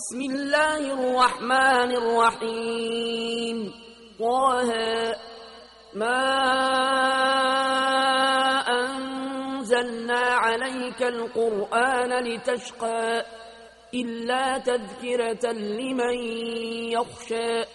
بسم الله الرحمن الرحيم. طه ما أنزلنا عليك القرآن لتشقى إلا تذكرة لمن يخشى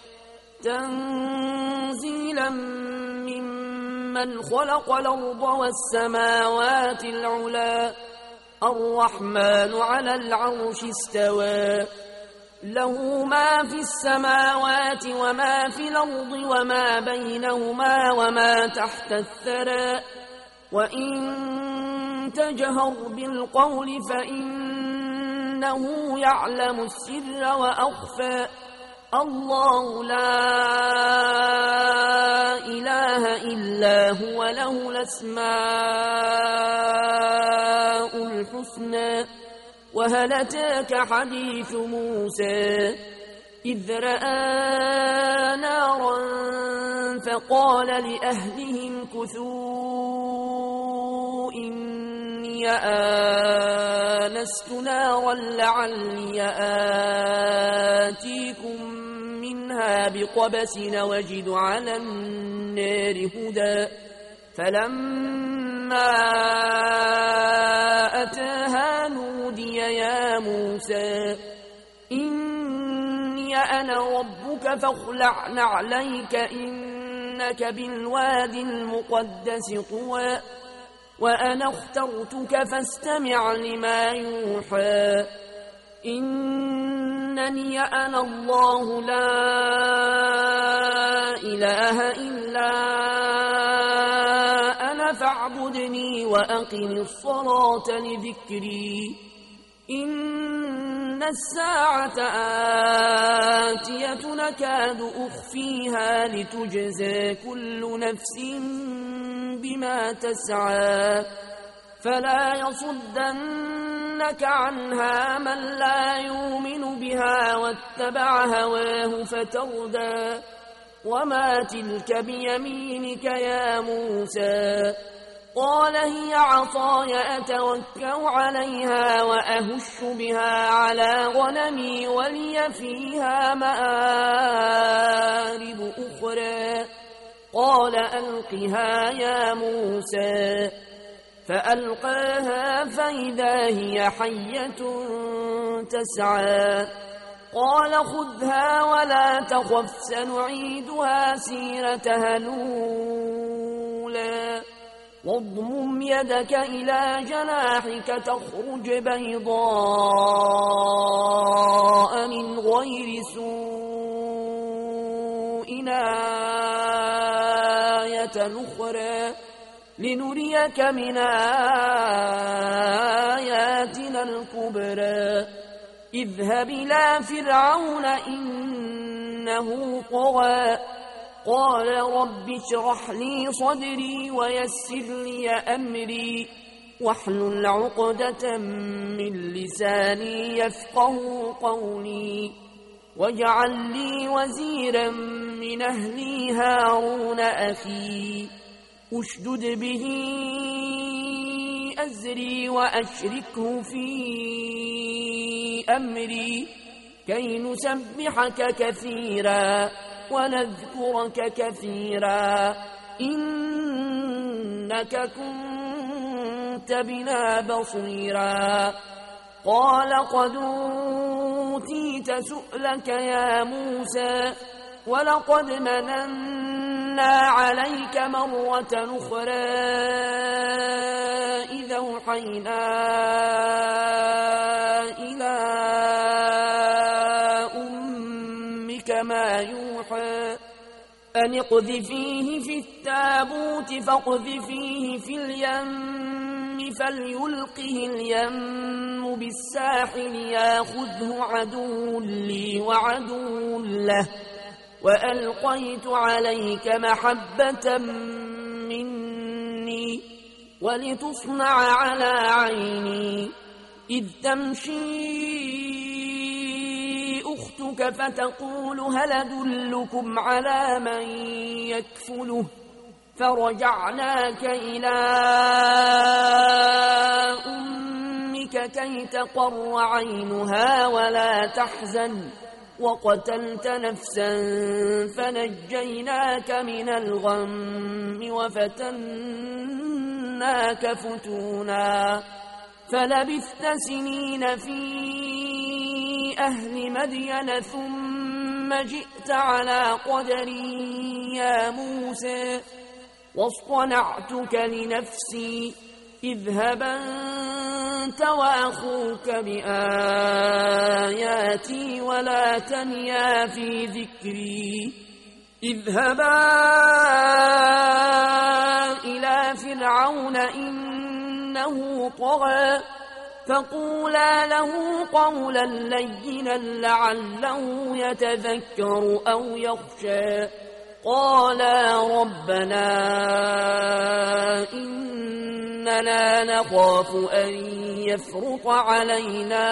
تنزيلا ممن خلق الأرض والسماوات العلى الرحمن على العرش استوى له ما في السماوات وما في الأرض وما بينهما وما تحت الثرى وإن تجهر بالقول فإنه يعلم السر وأخفى الله لا إله إلا هو له الأسماء الحسنى وهل أتاك حديث موسى إذ رأى نارا فقال لأهلهم كثوا إني آنست نارا لعلي آتيكم منها بقبس وجد على النار هدى فلما أتاها نودي يا موسى إني أنا ربك فاخلع نعليك إنك بالوادي المقدس طوى وأنا اخترتك فاستمع لما يوحى إنني أنا الله لا إله إلا أنا فاعبدني وأقم الصلاة لذكري إن الساعة آتية نكاد أخفيها لتجزى كل نفس بما تسعى فلا يصدنك عنها من لا يؤمن بها واتبع هواه فتردى وما تلك بيمينك يا موسى قال هي عصاي أتوكأ عليها وأهش بها على غنمي ولي فيها مآرب أخرى قال ألقها يا موسى فألقاها فإذا هي حية تسعى قال خذها ولا تخف سنعيدها سيرتها الأولى واضمم يدك إلى جناحك تخرج بيضاء من غير سوء آية أخرى لنريك من آياتنا الكبرى اذهب إلى فرعون إنه طغى قال رب اشرح لي صدري ويسر لي أمري واحلل عقدة من لساني يفقه قولي واجعل لي وزيرا من أهلي هارون أخي أشدد به أزري وأشركه في أمري كي نسبحك كثيرا ونذكرك كثيرا إنك كنت بنا بصيرا قال قد أوتيت سؤلك يا موسى ولقد مننا عليك مرة أخرى إذا أوحينا إلى أمك ما يوحى أن اقذفيه في التابوت فاقذفيه في اليم فليلقه اليم بالساحل ياخذه عدو لي وعدو له وألقيت عليك محبة مني ولتصنع على عيني إذ تمشي أختك فتقول هل أدلكم على من يكفله فرجعناك إلى أمك ربك كي تقر عينها ولا تحزن وقتلت نفسا فنجيناك من الغم وفتناك فتونا فلبثت سنين في أهل مدين ثم جئت على قدري يا موسى واصطنعتك لنفسي اذهب أنت وأخوك بآياتي ولا تنيا في ذكري اذهبا إلى فرعون إنه طغى فقولا له قولا لينا لعله يتذكر أو يخشى قالا ربنا إننا نخاف أن يفرط علينا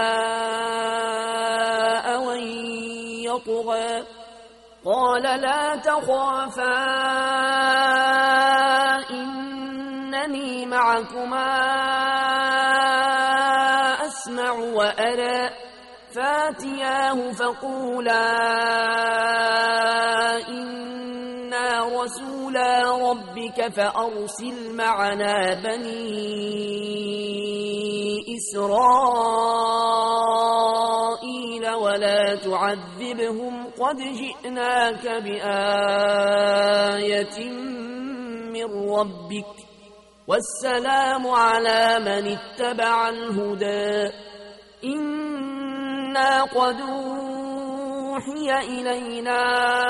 أو أن يطغى قال لا تخافا إنني معكما أسمع وأرى فاتياه فقولا إنا رسولا ربك فأرسل معنا بني إسرائيل ولا تعذبهم قد جئناك بآية من ربك والسلام على من اتبع الهدى إنا قد أوحي إلينا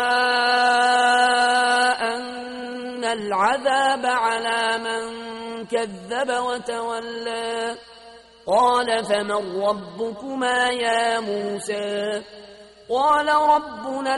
أن العذاب على من كذب وتولى قال فمن ربكما يا موسى قال ربنا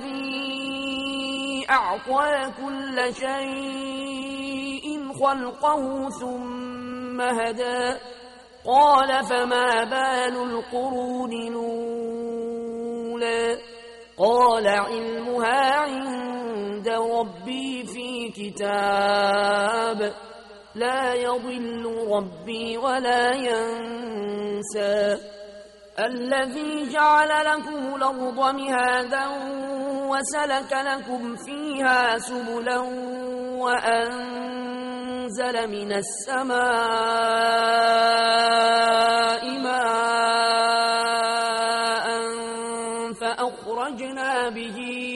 الذي أعطى كل شيء خلقه ثم هدى قال فما بال القرون الأولى قال علمها عند ربي في كتاب لا يضل ربي ولا ينسى الذي جعل لكم الأرض مهادا وسلك لكم فيها سبلا وأنزل من السماء ماء فأخرجنا به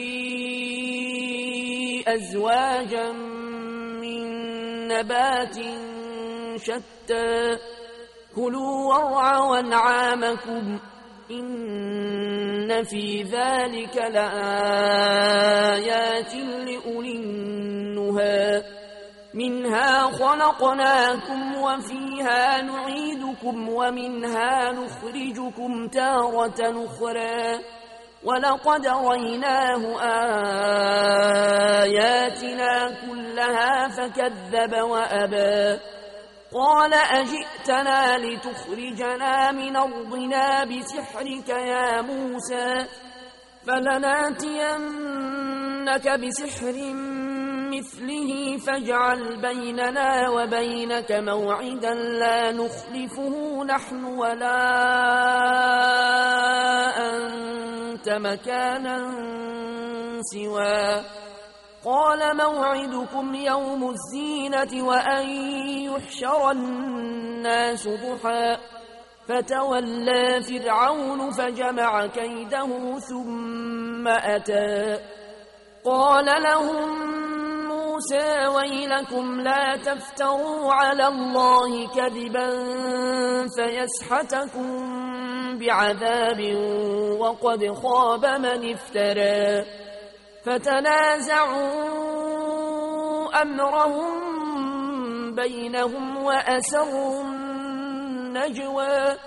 أزواجا من نبات شتى كلوا وارعوا أنعامكم إن في ذلك لآيات لأولي النهى منها خلقناكم وفيها نعيدكم ومنها نخرجكم تارة أخرى ولقد ريناه آياتنا كلها فكذب وأبى قال أجئتنا لتخرجنا من أرضنا بسحرك يا موسى فلناتينك بسحر مثله فاجعل بيننا وبينك موعدا لا نخلفه نحن ولا أنت مكانا سواه قال موعدكم يوم الزينة وأن يحشر الناس ضحى فتولى فرعون فجمع كيده ثم أتى قال لهم موسى ويلكم لا تفتروا على الله كذبا فيسحتكم بعذاب وقد خاب من افترى فتنازعوا أمرهم بينهم وأسروا النجوى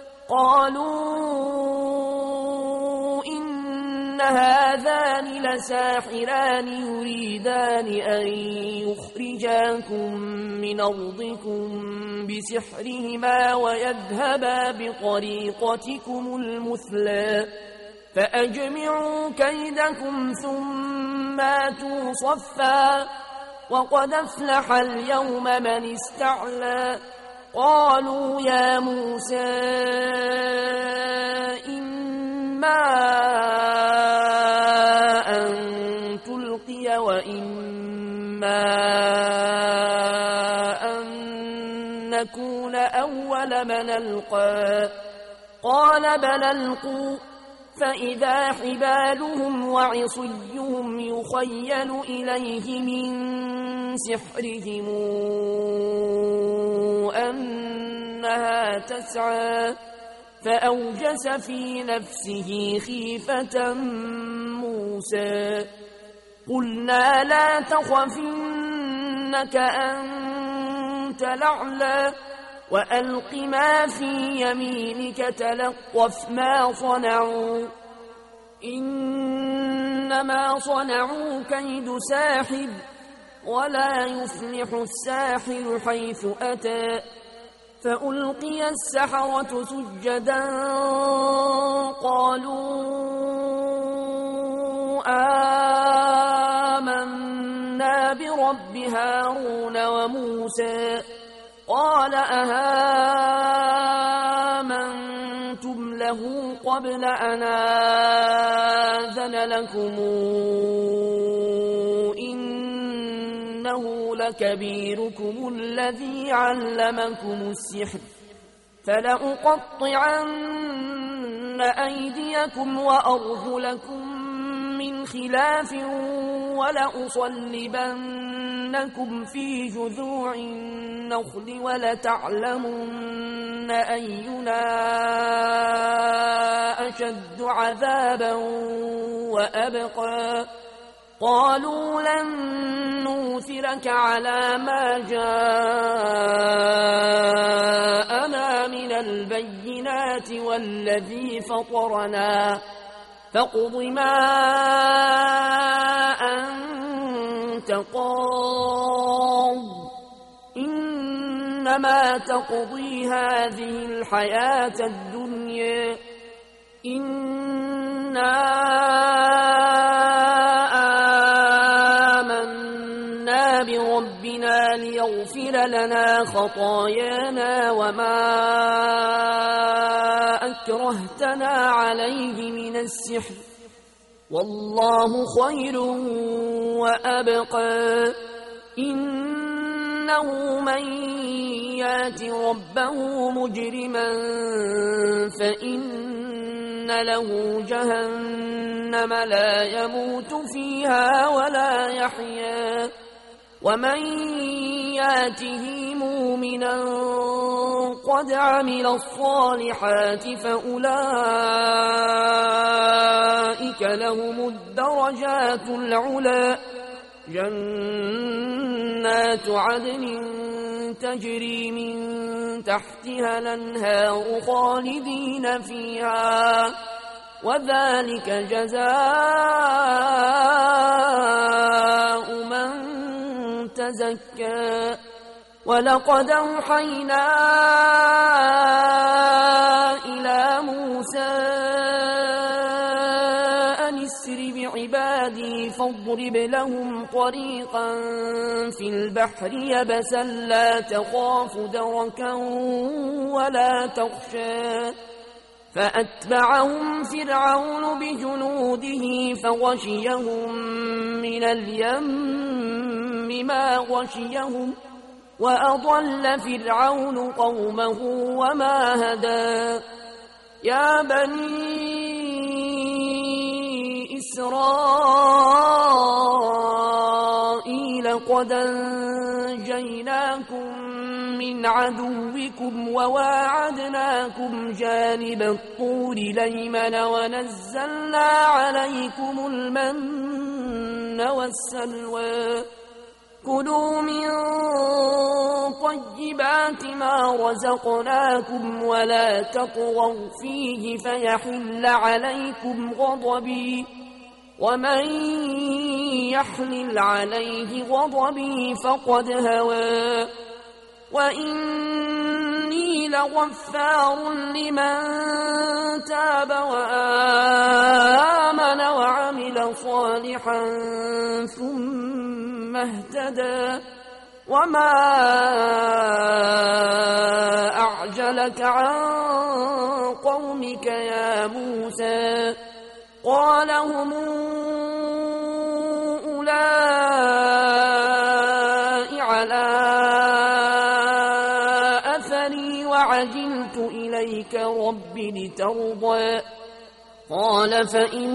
قالوا إن هذان لساحران يريدان أن يخرجاكم من أرضكم بسحرهما ويذهبا بطريقتكم المثلى فأجمعوا كيدكم ثم آتوا صفا وقد أفلح اليوم من استعلى قالوا يا موسى إما أن تلقي وإما أن نكون أول من ألقى قال بل ألقوا فإذا حبالهم وعصيهم يخيل إليه من سحرهم أنها تسعى فأوجس في نفسه خيفة موسى قلنا لا تخف إنك أنت الأعلى وألق ما في يمينك تلقف ما صنعوا إنما صنعوا كيد ساحر ولا يفلح الساحر حيث أتى فألقي السحرة سجدا قالوا آمنا برب هارون وموسى قال أهامنتم له قبل أن آذن لكم إنه لكبيركم الذي علمكم السحر فلأقطعن أيديكم وأرجلكم من خلاف ولأصلبنكم في جذوع النخل ولتعلمن أينا أشد عذابا وأبقى قالوا لن نؤثرك على ما جاءنا من البينات والذي فطرنا فاقض ما أنت قاض إنما تقضي هذه الحياة الدنيا إنا آمنا بربنا ليغفر لنا خطايانا وما أكرهتنا عليه من السحر والله خير وأبقى إنه من يات ربه مجرما فإن له جهنم لا يموت فيها ولا يحيا ومن ياته مؤمنا قد عمل الصالحات فأولئك لهم الدرجات العلى جنات عدن تجري من تحتها الأنهار خالدين فيها وذلك جزاء من تزكى ولقد أوحينا إلى موسى أن اسر بعبادي فاضرب لهم طريقا في البحر يبسا لا تخاف دركا ولا تخشى فأتبعهم فرعون بجنوده فغشيهم من اليم ما غشيهم وأضل فرعون قومه وما هدى يا بني إسرائيل قد أنجيناكم من عدوكم وواعدناكم جانب الطور الأيمن ونزلنا عليكم المن والسلوى كلوا من طيبات ما رزقناكم ولا تطغوا فيه فيحل عليكم غضبي ومن يحلل عليه غضبي فقد هوى وإني لغفار لمن تاب وآمن وعمل صالحا ثم اهتدى وما أعجلك عن قومك يا موسى قال هم أولئك على أثري وعجلت إليك رب لترضى قال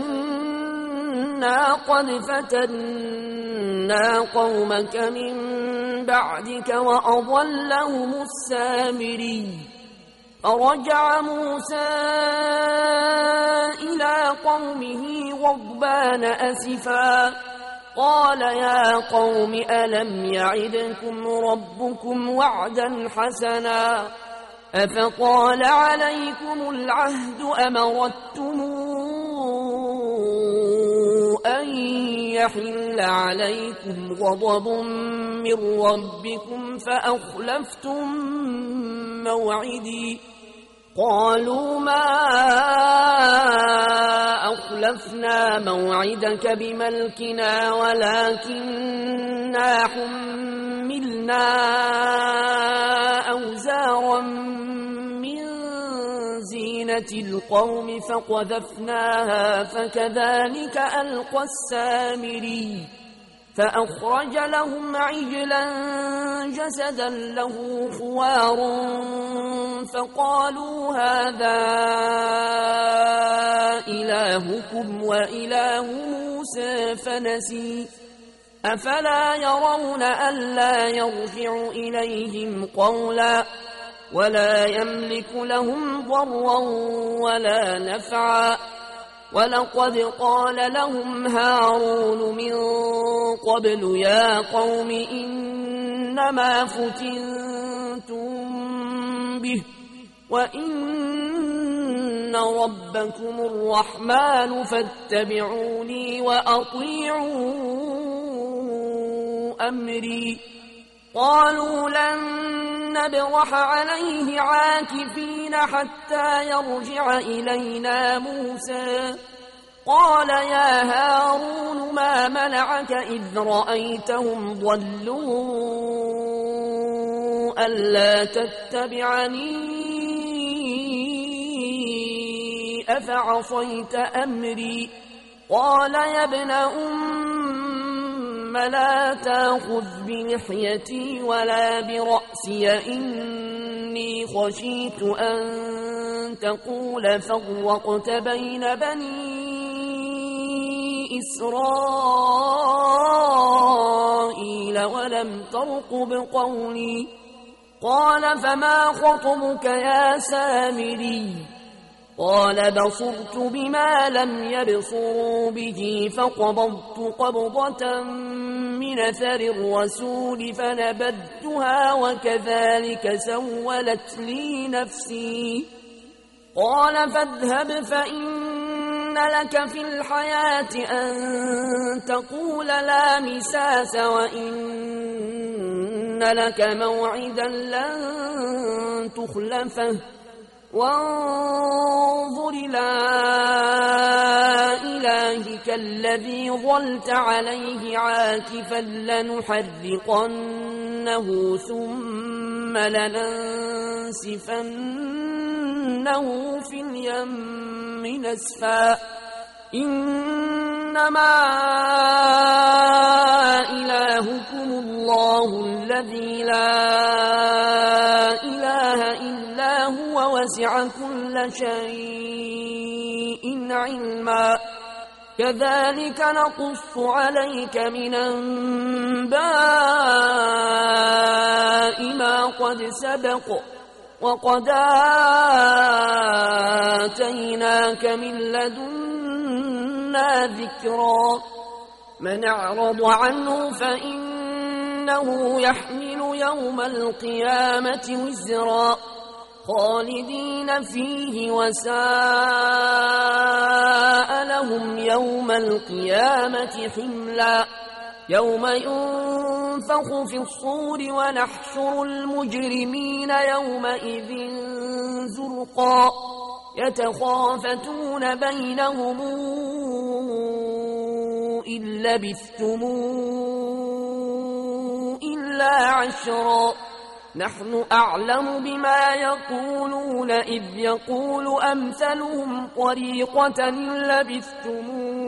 فإنا قد فتنا قومك من بعدك وأضلهم السامري فرجع موسى إلى قومه غضبان أسفا قال يا قوم ألم يعدكم ربكم وعدا حسنا أفطال عليكم العهد أمرتم أن يحل عليكم غضب من ربكم فأخلفتم موعدي قالوا ما أخلفنا موعدك بملكنا ولكننا حملنا أوزارا من زينة القوم فقذفناها فكذلك ألقى السامري فأخرج لهم عجلا جسدا له خوار فقالوا هذا إلهكم وإله موسى فنسي أفلا يرون ألا يرجع إليهم قولا ولا يملك لهم ضرا ولا نفعا ولقد قال لهم هارون من قبل يا قوم إنما فتنتم به وإن ربكم الرحمن فاتبعوني وأطيعوا أمري قالوا لن نبرح عليه عاكفين حتى يرجع إلينا موسى قال يا هارون ما منعك إذ رأيتهم ضلوا ألا تتبعني أفعصيت أمري قال يا ابن لا تأخذ بلحيتي ولا برأسي إني خشيت أن تقول فرقت بين بني إسرائيل ولم ترقب قولي قال فما خطبك يا سامري قال بصرت بما لم يبصروا به فقبضت قبضة من أثر الرسول فنبذتها وكذلك سولت لي نفسي قال فاذهب فإن لك في الحياة أن تقول لا مساس وإن لك موعدا لن تخلفه وانظر إلى إلهك الذي ظلت عليه عاكفا لنحرقنه ثم لننسفنه في اليم نسفا إنما إلهكم الله الذي لا إله إلا هو وسع كل شيء علما كذلك نقص عليك من أنباء ما قد سبق وقد آتيناك من لدنا ذكرا من أعرض عنه فإنه يحمل يوم القيامة وزرا خالدين فيه وساء لهم يوم القيامة حملا يوم ينفخ في الصور ونحشر المجرمين يومئذ زرقا يتخافتون بينهم إن لبثتم إلا عشرا نحن أعلم بما يقولون إذ يقول أمثلهم طريقة إن لبثتم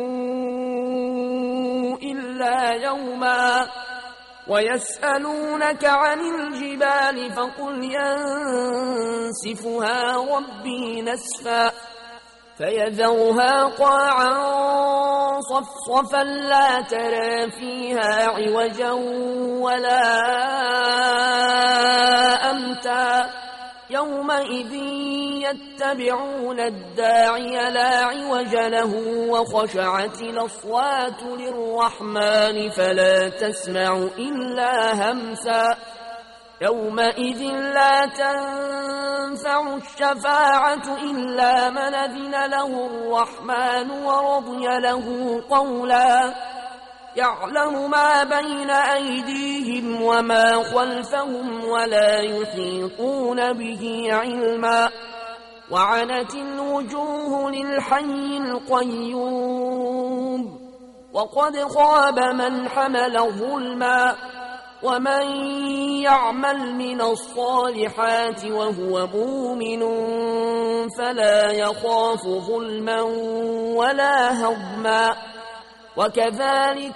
إلا يوما ويسألونك عن الجبال فقل ينسفها ربي نسفا فيذرها قاعا صفصفا لا ترى فيها عوجا ولا أمتا يومئذ يتبعون الداعي لا عوج له وخشعت الأصوات للرحمن فلا تسمع إلا همسا يومئذ لا تنفع الشفاعة إلا من أذن له الرحمن ورضي له قولا يعلم ما بين أيديهم وما خلفهم ولا يحيطون به علما وعنت الوجوه للحي القيوم وقد خاب من حمل ظلما ومن يعمل من الصالحات وهو مؤمن فلا يخاف ظلما ولا هضما وكذلك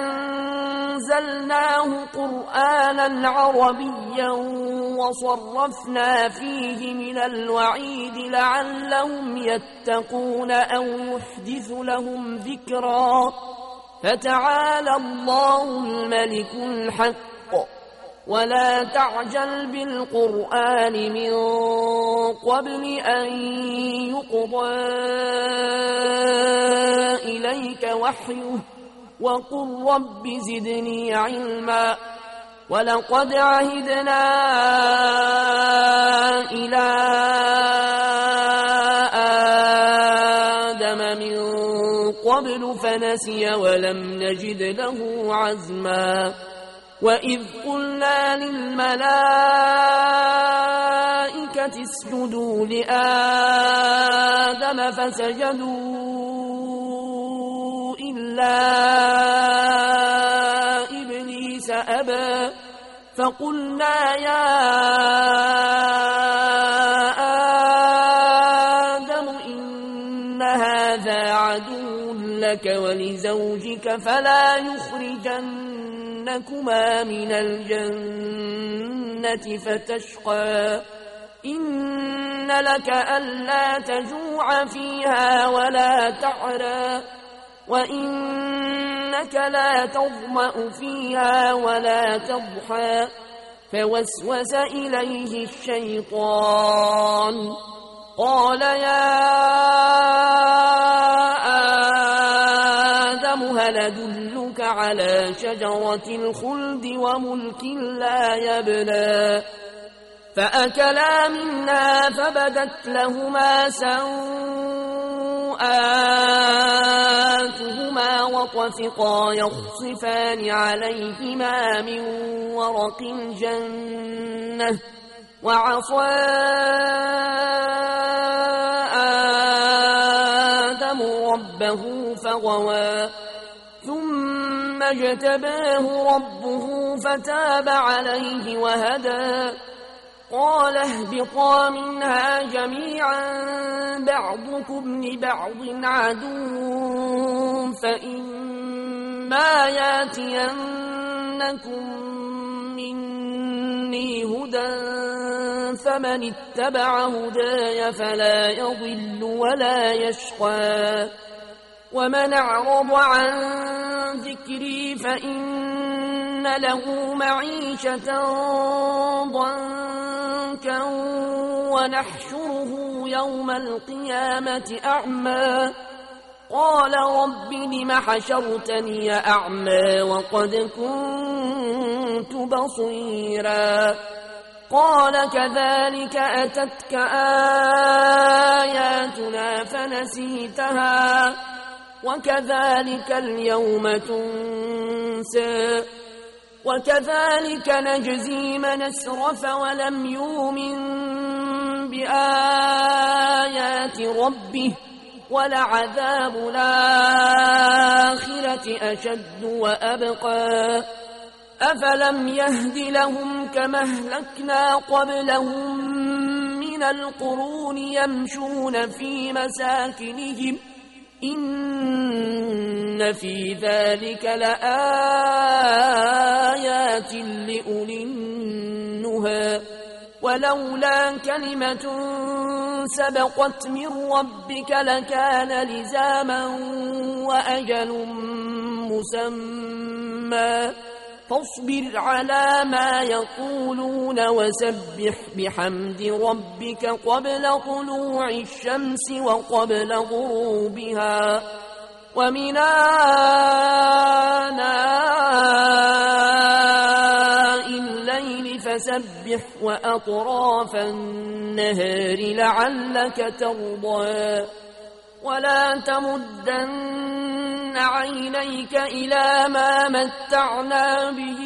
أنزلناه قرآنا عربيا وصرفنا فيه من الوعيد لعلهم يتقون أو يحدث لهم ذكرا فتعالى الله الملك الحق ولا تعجل بالقرآن من قبل أن يقضى إليك وحيه وقل رب زدني علما ولقد عهدنا إلى آدم من قبل فنسي ولم نجد له عزما وإذ قلنا للملائكة اسجدوا لآدم فسجدوا إلا إبليس أبى فقلنا يا آدم إن هذا عدو لك ولزوجك فلا يخرجنكما من الجنة فتشقى إن لك ألا تجوع فيها ولا تعرى وإنك لا تظمأ فيها ولا تضحى فوسوس إليه الشيطان قال يا آدم هل أدلك على شجرة الخلد وملك لا يبلى فأكلا منها فبدت لهما سوآتهما وطفقا يخصفان عليهما من ورق الجنة وعصى آدم ربه فغوى ثم اجتباه ربه فتاب عليه وهدى قال اهبطا منها جميعا بعضكم لبعض عدو فإما ياتينكم مني هدى فمن اتبع هداي فلا يضل ولا يشقى ومن أعرض عن ذكري فإن له معيشة ضنكا ونحشره يوم القيامة أعمى قال رب لم حشرتني أعمى وقد كنت بصيرا قال كذلك أتتك آياتنا فنسيتها وكذلك اليوم تنسى وكذلك نجزي من أسرف ولم يؤمن بآيات ربه ولعذاب الآخرة أشد وأبقى أفلم يهد لهم كما أهلكنا قبلهم من القرون يمشون في مساكنهم إن في ذلك لآيات لأولي النهى ولولا كلمة سبقت من ربك لكان لزاما وأجل مسمى فاصبر على ما يقولون وسبح بحمد ربك قبل طلوع الشمس وقبل غروبها ومن آناء الليل فسبح وأطراف النهار لعلك ترضى ولا تمدن عينيك إلى ما متعنا به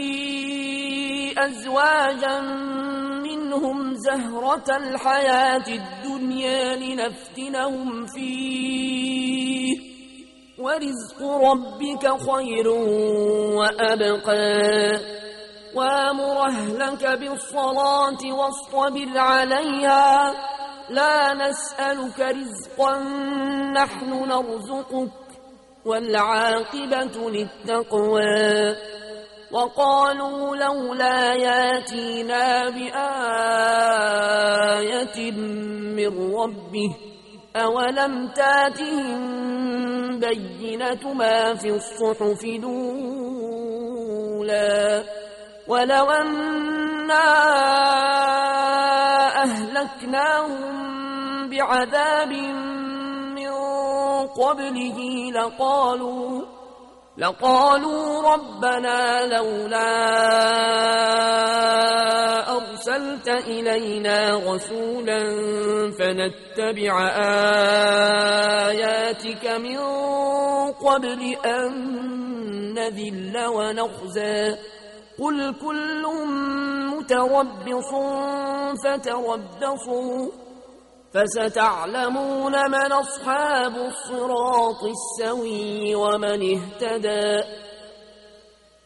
أزواجا منهم زهرة الحياة الدنيا لنفتنهم فيه ورزق ربك خير وأبقى وامر أهلك بالصلاة واصطبر عليها لا نسألك رزقا نحن نرزقك والعاقبة للتقوى وقالوا لولا ياتينا بآية من ربه أولم تاتهم بينة ما في الصحف الأولى ولو أنا أهلكناهم بعذاب من قبله لقالوا ربنا لولا أرسلت إلينا رسولا فنتبع آياتك من قبل أن نذل ونخزى قل كل متربص فتربصوا فستعلمون من أصحاب الصراط السوي ومن اهتدى